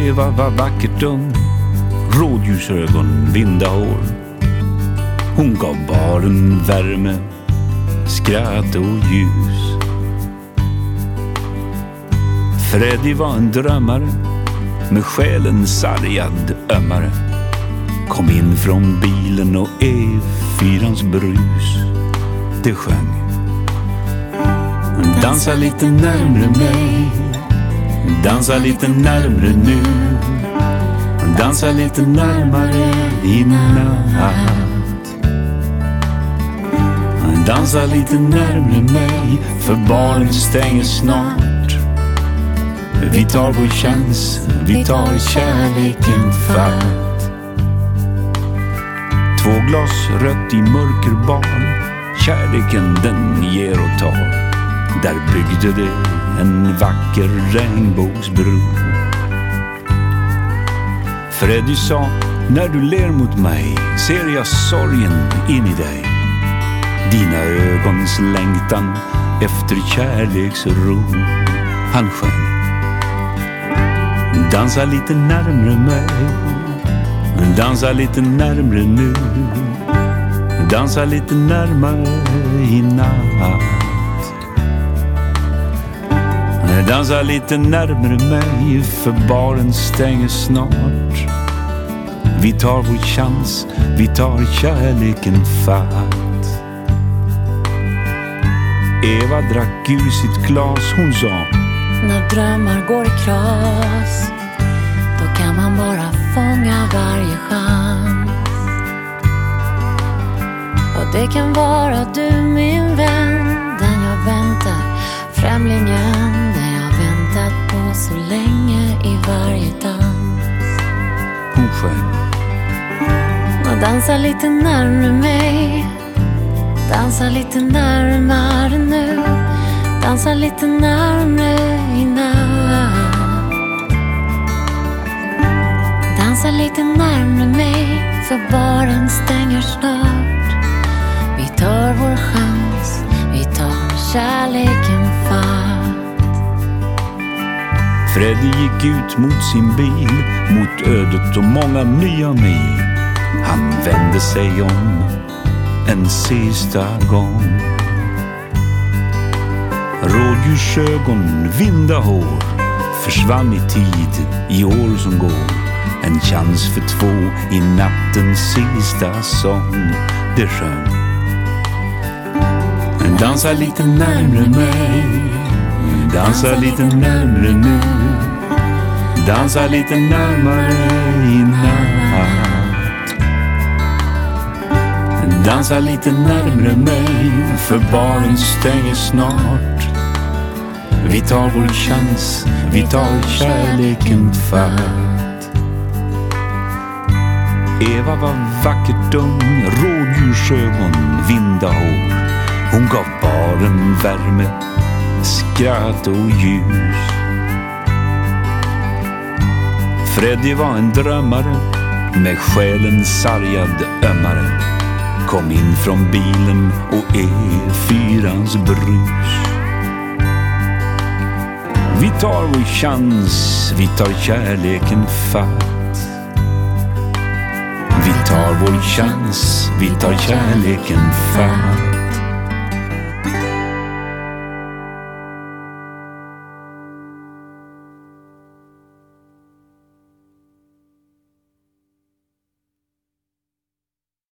Eva var vackert ung, rådjursögon, vinda hår. Hon gav baren värme, skratt och ljus. Freddy var en drömmare, med själen sargad ömmare. Kom in från bilen och E4ans brus. Det sjöng: dansa lite närmre mig, dansa lite närmre nu, dansa lite närmare i natt. Dansa lite närmre mig, för baren stänger snart. Vi tar vår chans, vi tar kärleken fatt. 2 glas rött i mörkerbar, kärleken den ger och tar. Där byggde det en vacker regnbågsbro. Freddy sa: när du ler mot mig ser jag sorgen in i dig. Dina ögons längtan efter kärleksro. Han sjöng: dansa lite närmre mig, dansa lite närmre nu, dansa lite närmare i natt. Dansa lite närmre mig, för baren stänger snart. Vi tar vår chans, vi tar kärleken fatt. Eva drack ur sitt glas, hon sa: när drömmar går i kras, då kan man bara fånga varje chans. Och det kan vara du, min vän, den jag väntar, främlingen, den jag väntat på så länge i varje dans. Hon sjöng: dansa lite närmare mig, dansa lite närmare nu, dansa lite närmare i natt. Dansa lite närmare mig, för baren stänger snart. Vi tar vår chans, vi tar kärleken fatt. Freddy gick ut mot sin bil, mot ödet och många nya mil. Han vände sig om en sista gång. Rådjursögon, vinda hår, försvann i tid, i år som går. En chans för 2 i nattens sista sång. Det sjöng: dansa lite närmre mig, dansa lite närmre nu, dansa lite närmare i natt. Dansa lite närmre mig, för baren stänger snart. Vi tar vår chans, vi tar kärleken fatt. Eva var vackert ung, rådjursögon, vinda hår. Hon gav baren värme, skratt och ljus. Freddy var en drömmare, med själen sargad ömmare. Kom in från bilen och E4ans brus. Vi tar vår chans, vi tar kärleken fatt. Vi tar vår chans, vi tar kärleken fatt.